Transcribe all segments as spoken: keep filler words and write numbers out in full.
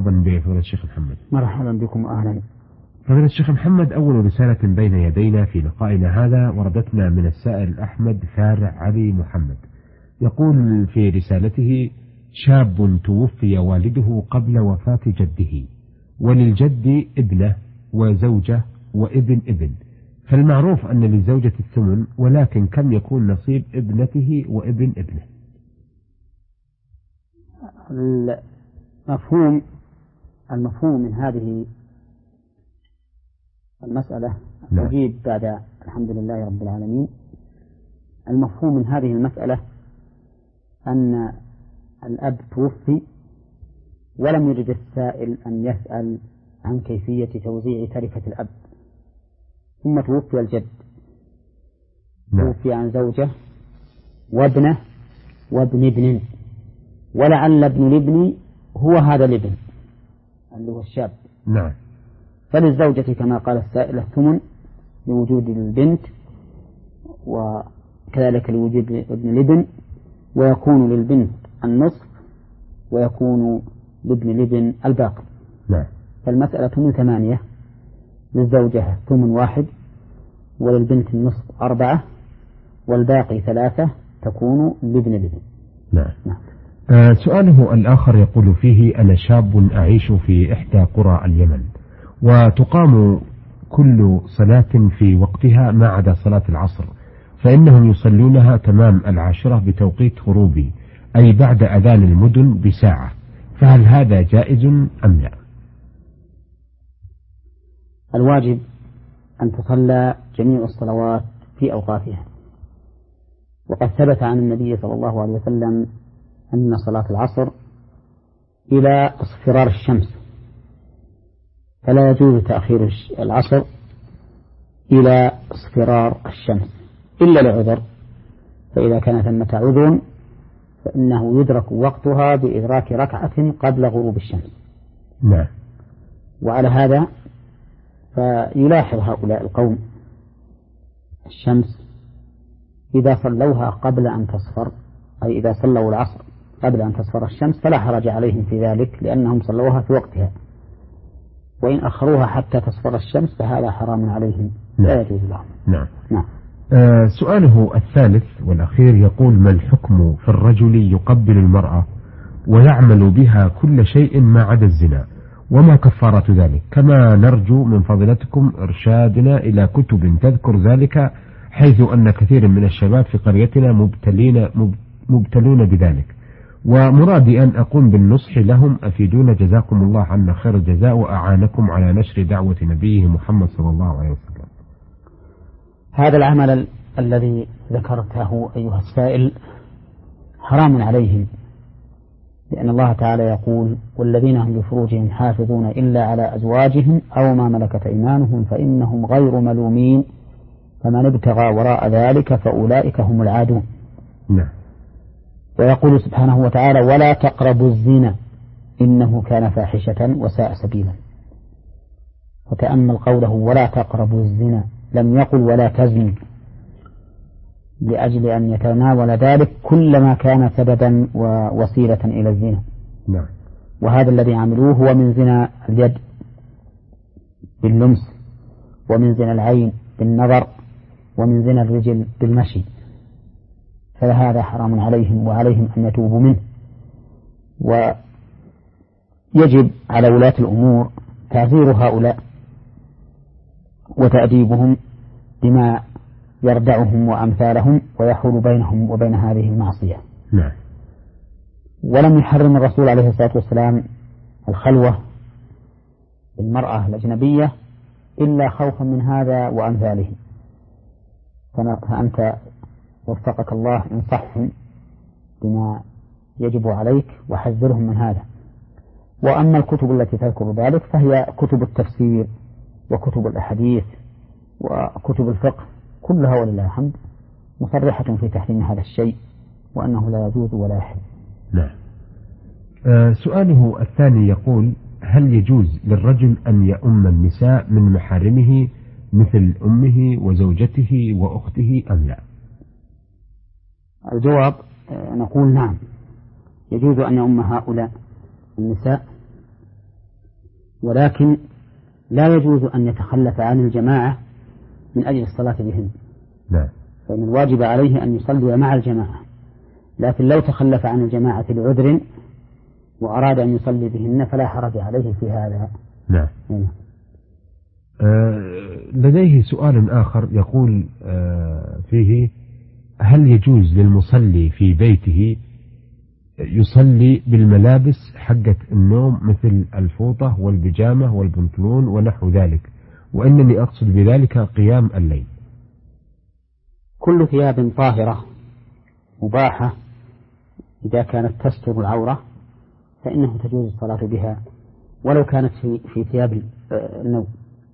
مرحبا بفضيلة الشيخ محمد. مرحبا بكم أهلا. فضيلة الشيخ محمد، أول رسالة بين يدينا في لقائنا هذا وردتنا من السائل أحمد فارع علي محمد، يقول في رسالته: شاب توفي والده قبل وفاة جده، وللجد ابنه وزوجة وابن ابن، فالمعروف أن للزوجة الثمن، ولكن كم يكون نصيب ابنته وابن ابنه؟ المفهوم المفهوم من هذه المسألة أجيب بعد الحمد لله رب العالمين. المفهوم من هذه المسألة أن الأب توفي ولم يرد السائل أن يسأل عن كيفية توزيع تركة الأب، ثم توفي الجد، توفي عن زوجة وابنه وابن ابن، ولعل ابن الابن هو هذا الابن اللي هو الشاب. نعم. فللزوجة كما قال السائل الثمن لوجود البنت، وكذلك لوجود ابن الابن، ويكون للبنت النصف ويكون لابن الابن الباقي. نعم. فالمسألة من ثمانية، للزوجة ثمن واحد، وللبنت النصف أربعة، والباقي ثلاثة تكون لابن الابن. نعم. نعم. آه سؤاله الآخر يقول فيه: أنا شاب أعيش في إحدى قرى اليمن، وتقام كل صلاة في وقتها ما عدا صلاة العصر، فإنهم يصلونها تمام العاشرة بتوقيت غروبي، أي بعد أذان المدن بساعة، فهل هذا جائز أم لا؟ الواجب أن تصلى جميع الصلوات في أوقاتها، وقد ثبت عن النبي صلى الله عليه وسلم أن صلاة العصر إلى اصفرار الشمس، فلا يجوز تأخير العصر إلى اصفرار الشمس إلا لعذر، فإذا كان ثمة عذر فإنه يدرك وقتها بإدراك ركعة قبل غروب الشمس. نعم. وعلى هذا فيلاحظ هؤلاء القوم الشمس إذا صلوها قبل أن تصفر، أي إذا صلوا العصر قبل أن تصفر الشمس فلا حرج عليهم في ذلك، لأنهم صلوها في وقتها، وإن أخروها حتى تصفر الشمس فهذا حرام عليهم، لا يجوز لهم. نعم. نعم. آه سؤاله الثالث والأخير يقول: ما الحكم في الرجل يقبل المرأة ويعمل بها كل شيء ما عدا الزنا، وما كفارة ذلك؟ كما نرجو من فضيلتكم إرشادنا إلى كتب تذكر ذلك، حيث أن كثير من الشباب في قريتنا مبتلين مبتلون بذلك، ومرادي أن أقوم بالنصح لهم، أفيدون جزاكم الله عنا خير الجزاء وأعانكم على نشر دعوة نبيه محمد صلى الله عليه وسلم. هذا العمل ال- الذي ذكرته أيها السائل حرام عليهم، لأن الله تعالى يقول: والذين هم لفروجهم حافظون إلا على أزواجهم أو ما ملكت أيمانهم فإنهم غير ملومين فمن ابتغى وراء ذلك فأولئك هم العادون. نعم. ويقول سبحانه وتعالى: ولا تقربوا الزنا إنه كان فاحشة وساء سبيلا. وتأمل قوله ولا تقربوا الزنا، لم يقل ولا تزنوا، لأجل أن يتناول ذلك كل ما كان سببا ووسيلة إلى الزنا. نعم. وهذا الذي عملوه هو من زنا اليد باللمس، ومن زنا العين بالنظر، ومن زنا الرجل بالمشي، فهذا حرام عليهم، وعليهم أن يتوبوا منه. ويجب على ولاة الأمور تعذير هؤلاء وتأديبهم بما يردعهم وأمثالهم ويحول بينهم وبين هذه المعصية. نعم. ولم يحرم الرسول عليه الصلاة والسلام الخلوة بالمرأة الأجنبية إلا خوفا من هذا وأمثاله، فأنت وفقك الله انصحهم بما يجب عليك وحذرهم من هذا. وأما الكتب التي تذكر ذلك فهي كتب التفسير وكتب الأحاديث وكتب الفقه كلها ولله الحمد مصرحة في تحريم هذا الشيء، وأنه لا يجوز ولا يحل. نعم. آه سؤاله الثاني يقول: هل يجوز للرجل أن يؤم النساء من محارمه مثل أمه وزوجته وأخته أم لا؟ الجواب نقول نعم، يجوز أن يؤم هؤلاء النساء ولكن لا يجوز أن يتخلف عن الجماعة من أجل الصلاة بهن. نعم. فإن الواجب عليه أن يصلي مع الجماعة، لكن لو تخلف عن الجماعة لعذر وأراد أن يصلي بهن فلا حرج عليه في هذا. نعم. آه لديه سؤال آخر يقول آه فيه: هل يجوز للمصلي في بيته يصلي بالملابس حقة النوم مثل الفوطة والبيجامة والبنطلون ونحو ذلك، وإنني أقصد بذلك قيام الليل؟ كل ثياب طاهرة مباحة إذا كانت تستر العورة فإنه تجوز الصلاة بها ولو كانت في, في ثياب النوم.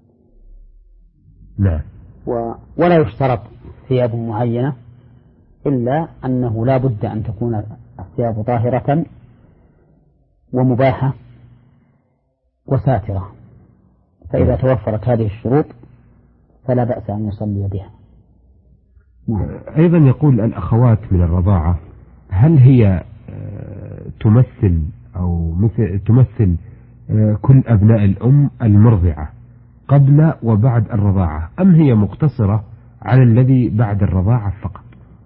نعم. ولا يشترط ثياب معينة، إلا أنه لا بد أن تكون الثياب طاهرة ومباحة وساترة، فإذا توفرت هذه الشروط فلا بأس أن يصلي بها. نعم. أيضا يقول: الأخوات من الرضاعة هل هي تمثل أو مثل تمثل كل أبناء الأم المرضعة قبل وبعد الرضاعة، أم هي مقتصرة على الذي بعد الرضاعة فقط؟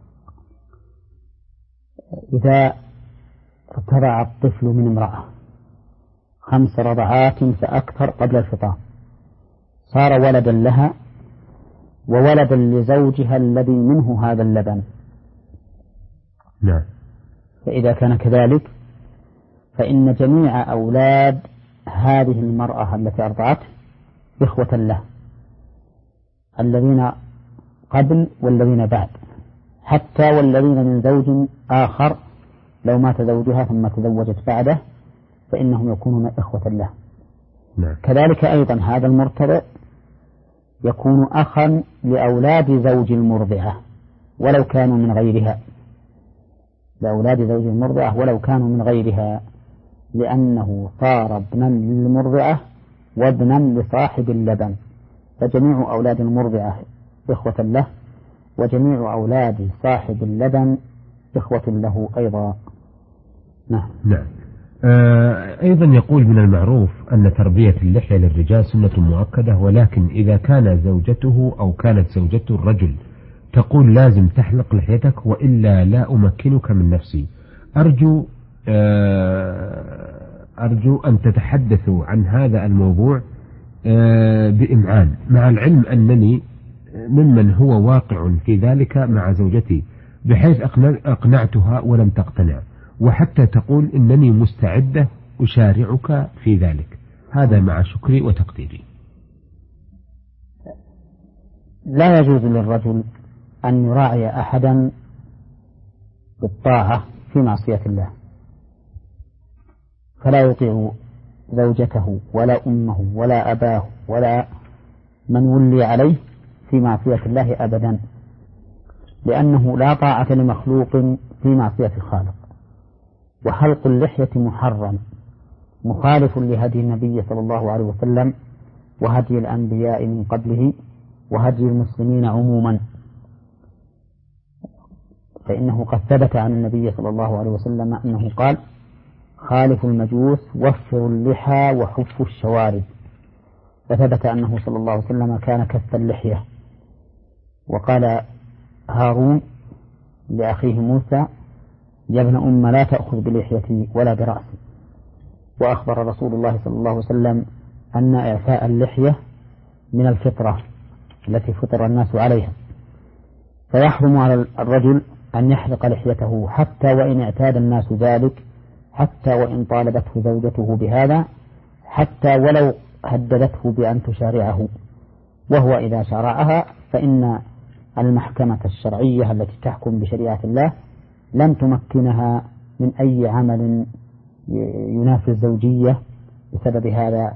إذا ارتضع الطفل من امرأة خمس رضعات فأكثر قبل الفطام صار ولدا لها وولدا لزوجها الذي منه هذا اللبن. نعم. فإذا كان كذلك فإن جميع أولاد هذه المرأة التي أرضعته إخوة له، الذين قبل والذين بعد، حتى والذين من زوج آخر لو مات زوجها ثم تزوجت بعده فإنهم يكونون إخوة له. نعم. كذلك أيضا هذا المرتضع يكون أخا لأولاد زوج المرضعة ولو كانوا من غيرها، لأولاد زوج المرضعة ولو كانوا من غيرها، لأنه صار ابنا للمرضعة وابنا لصاحب اللبن، فجميع أولاد المرضعة إخوة له وجميع أولاد صاحب اللبن إخوة له أيضا. نعم. نعم. آه أيضا يقول: من المعروف أن تربية اللحية للرجال سنة مؤكدة، ولكن إذا كان زوجته أو كانت زوجته الرجل تقول لازم تحلق لحيتك وإلا لا أمكنك من نفسي، أرجو آه أرجو أن تتحدثوا عن هذا الموضوع آه بإمعان، مع العلم أنني ممن هو واقع في ذلك مع زوجتي بحيث أقنعتها ولم تقتنع، وحتى تقول إنني مستعدة أشارعك في ذلك، هذا مع شكري وتقديري. لا يجوز للرجل أن يراعي أحدا بالطاعة في معصية الله، فلا يطيع زوجته ولا أمه ولا أباه ولا من ولي عليه في معصية الله أبدا، لأنه لا طاعة لمخلوق في معصية الخالق. وحلق اللحية محرم مخالف لهدي النبي صلى الله عليه وسلم وهدي الأنبياء من قبله وهدي المسلمين عموما، فإنه قد ثبت عن النبي صلى الله عليه وسلم أنه قال: خالف المجوس وفروا اللحى وحفوا الشوارب. وثبت أنه صلى الله عليه وسلم كان كف اللحية. وقال هارون لأخيه موسى: يا ابن أم لا تأخذ بلحيتي ولا برأسي. وأخبر رسول الله صلى الله عليه وسلم أن إعفاء اللحية من الفطرة التي فطر الناس عليها، فيحرم على الرجل أن يحلق لحيته حتى وإن اعتاد الناس ذلك، حتى وإن طالبته زوجته بهذا، حتى ولو هددته بأن تشارعه، وهو إذا شارعها فإن المحكمة الشرعية التي تحكم بشريعة الله لم تمكنها من أي عمل ينافي الزوجية بسبب هذا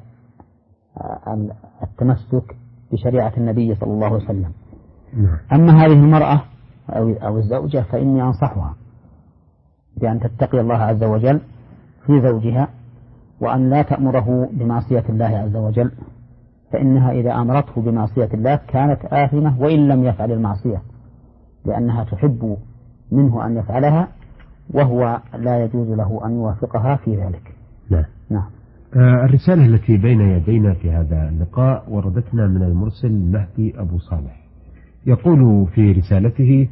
التمسك بشريعة النبي صلى الله عليه وسلم. أما هذه المرأة أو الزوجة فإني أنصحها بأن تتقي الله عز وجل في زوجها، وأن لا تأمره بمعصية الله عز وجل، فإنها إذا أمرته بمعصية الله كانت آثمة وإن لم يفعل المعصية، لأنها تحب منه أن يفعلها وهو لا يجوز له أن يوافقها في ذلك. نعم. نعم. الرسالة التي بين يدينا في هذا اللقاء وردتنا من المرسل مهدي أبو صالح، يقول في رسالته: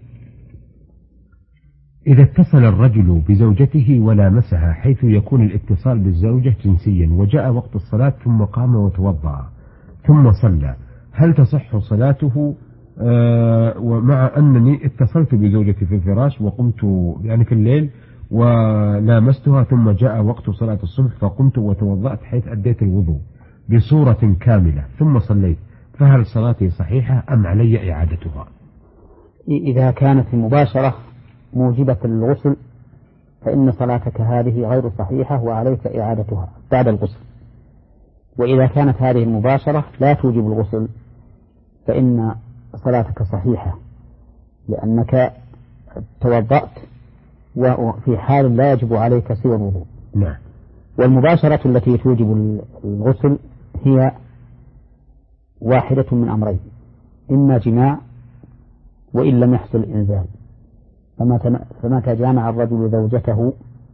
إذا اتصل الرجل بزوجته ولامسها حيث يكون الاتصال بالزوجة جنسيا وجاء وقت الصلاة ثم قام وتوضأ ثم صلى، هل تصح صلاته؟ آه ومع أنني اتصلت بزوجتي في الفراش وقمت يعني في الليل ولامستها ثم جاء وقت صلاة الصبح فقمت وتوضأت حيث أديت الوضوء بصورة كاملة ثم صليت، فهل صلاتي صحيحة أم علي إعادتها؟ إذا كانت المباشرة موجبة للغسل فإن صلاتك هذه غير صحيحة وعليك إعادتها بعد الغسل. وإذا كانت هذه المباشرة لا توجب الغسل فإن صلاتك صحيحة لأنك توضأت وفي حال لا يجب عليك سوى الوضوء. نعم. والمباشرة التي توجب الغسل هي واحدة من أمرين: إما جماع وإن لم يحصل إنزال، فمتى جامع الرجل زوجته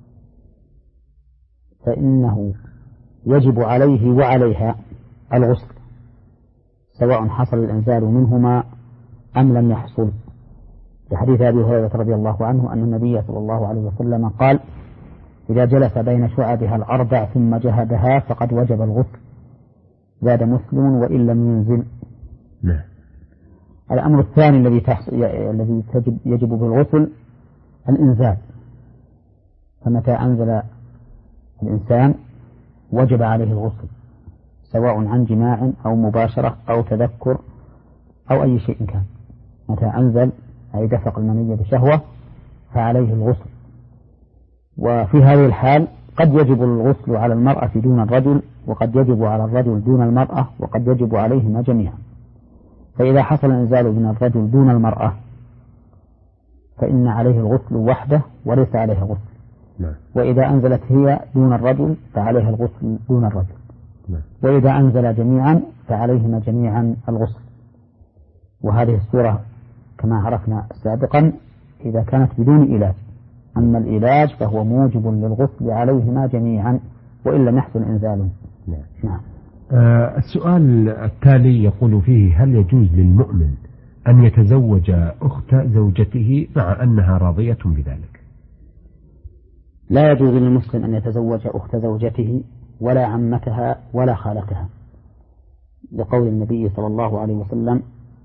فإنه يجب عليه وعليها الغسل سواء حصل الإنزال منهما أم لم يحصل، لحديث أبي هريرة رضي الله عنه أن النبي صلى الله عليه وسلم قال: إذا جلس بين شعبها الأربع ثم جهدها فقد وجب الغسل. زاد مسلم: وإن لم ينزل. نعم. الأمر الثاني الذي الذي يجب بالغسل الإنزال، فمتى أنزل الإنسان وجب عليه الغسل سواء عن جماع أو مباشرة أو تذكر أو أي شيء كان. متى أنزل أي دفق المنية بشهوة فعليه الغسل. وفي هذه الحال قد يجب الغسل على المرأة دون الرجل، وقد يجب على الرجل دون المرأة، وقد يجب عليهما جميعا. فإذا حصل الإنزال من الرجل دون المرأة فإن عليه الغسل وحده وليس عليه غسل. نعم. وإذا أنزلت هي دون الرجل فعليها الغسل دون الرجل. نعم. وإذا أنزل جميعا فعليهما جميعا الغسل. وهذه الصورة كما عرفنا سابقا إذا كانت بدون علاج، أما العلاج فهو موجب للغسل عليهما جميعا وإن لم يحصل إنزال. نعم. نعم. آه السؤال التالي يقول فيه: هل يجوز للمؤمن أن يتزوج أخت زوجته مع أنها راضية بذلك؟ لا يجوز للمسلم أن يتزوج أخت زوجته ولا عمتها ولا خالتها، لقول النبي صلى الله عليه وسلم،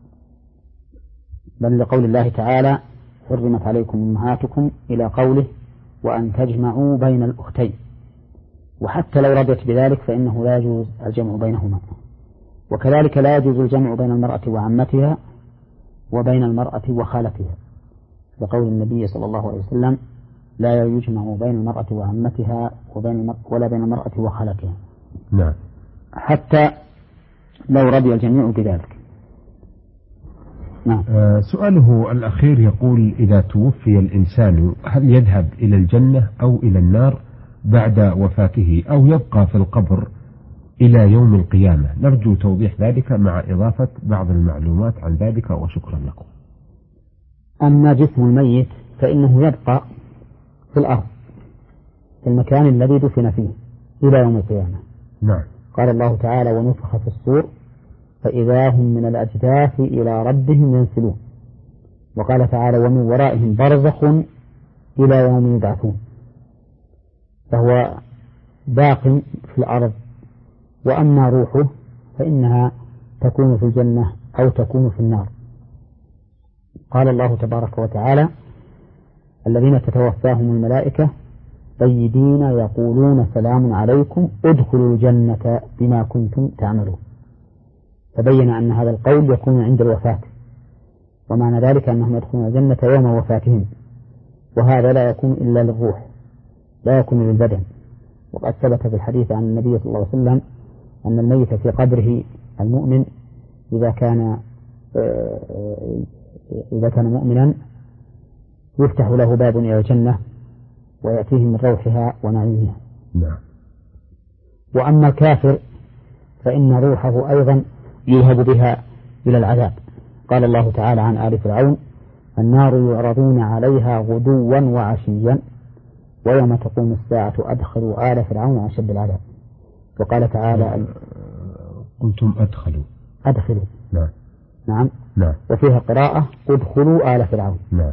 بل لقول الله تعالى: حرمت عليكم أمهاتكم، إلى قوله: وأن تجمعوا بين الأختين. وحتى لو رضيت بذلك فإنه لا يجوز الجمع بينهما. وكذلك لا يجوز الجمع بين المرأة وعمتها وبين المرأة وخالتها، لقول النبي صلى الله عليه وسلم: لا يجمع بين المرأة وعمتها وبين ولا بين المرأة وخالتها. نعم. حتى لو رضي الجميع بذلك. نعم. آه سؤاله الأخير يقول: إذا توفي الإنسان هل يذهب إلى الجنة أو إلى النار بعد وفاته أو يبقى في القبر إلى يوم القيامة؟ نرجو توضيح ذلك مع إضافة بعض المعلومات عن ذلك وشكرا لكم. أما جسم الميت فإنه يبقى في الأرض في المكان الذي دفن فيه إلى يوم القيامة. نعم. قال الله تعالى: ونفخ في الصور فإذا هم من الأجداث إلى ربهم ينسلون. وقال تعالى: ومن ورائهم برزخ إلى يوم يبعثون. فهو باق في الأرض. وأما روحه فإنها تكون في الجنة أو تكون في النار. قال الله تبارك وتعالى: الذين تتوفاهم الملائكة طيبين يقولون سلام عليكم ادخلوا الجنة بما كنتم تعملون. فبين أن هذا القول يكون عند الوفاة، ومعنى ذلك أنهم يدخلون الجنة يوم وفاتهم، وهذا لا يكون إلا للروح لا يكون للبدن. وقد ثبت في الحديث عن النبي صلى الله عليه وسلم أن الميت في قبره المؤمن إذا كان إذا كان مؤمنا يفتح له باب إلى الجنة ويأتيه من روحها ونعيمها. نعم. وأما الكافر فإن روحه أيضا يذهب بها إلى العذاب. قال الله تعالى عن آل فرعون: النار يعرضون عليها غدوا وعشيا ويوم تقوم الساعة أدخلوا آل فرعون أشد العذاب. وقال تعالى قلتم أدخلوا أدخلوا نعم نعم نعم وفيها قراءة ادخلوا آل فرعون نعم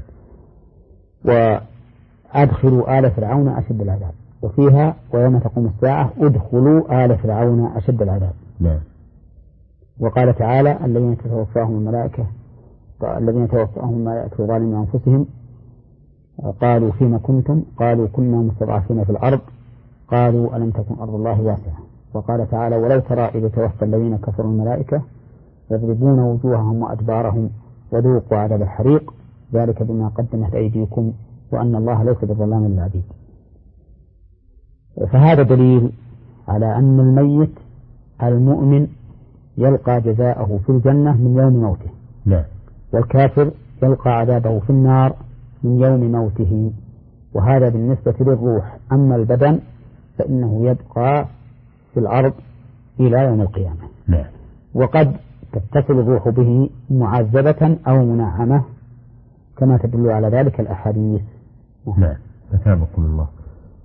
وأدخلوا آل فرعون أشد العذاب، وفيها ويوم تقوم الساعة ادخلوا آل فرعون أشد العذاب. نعم. وقال تعالى الذين تتوفاهم الملائكة الذين توفاهم الملائكة ظالمين أنفسهم قالوا فيما كنتم قالوا كنا مستضعفين في الأرض قالوا ألم تكن أرض الله واسعة. وقال تعالى ولو ترى إذ توفى الذين كفروا الملائكة يضربون وجوههم وأدبارهم وذوقوا عذاب الحريق ذلك بما قدمت أيديكم وأن الله ليس بظلام للعبيد. فهذا دليل على أن الميت المؤمن يلقى جزاءه في الجنة من يوم موته. لا. والكافر يلقى عذابه في النار من يوم موته. وهذا بالنسبة للروح. أما البدن فإنه يبقى في الأرض إلى يوم القيامة. لا. وقد تتصل الروح به معذبة أو منعمة كما تدل على ذلك الأحاديث. نعم. أثابكم الله.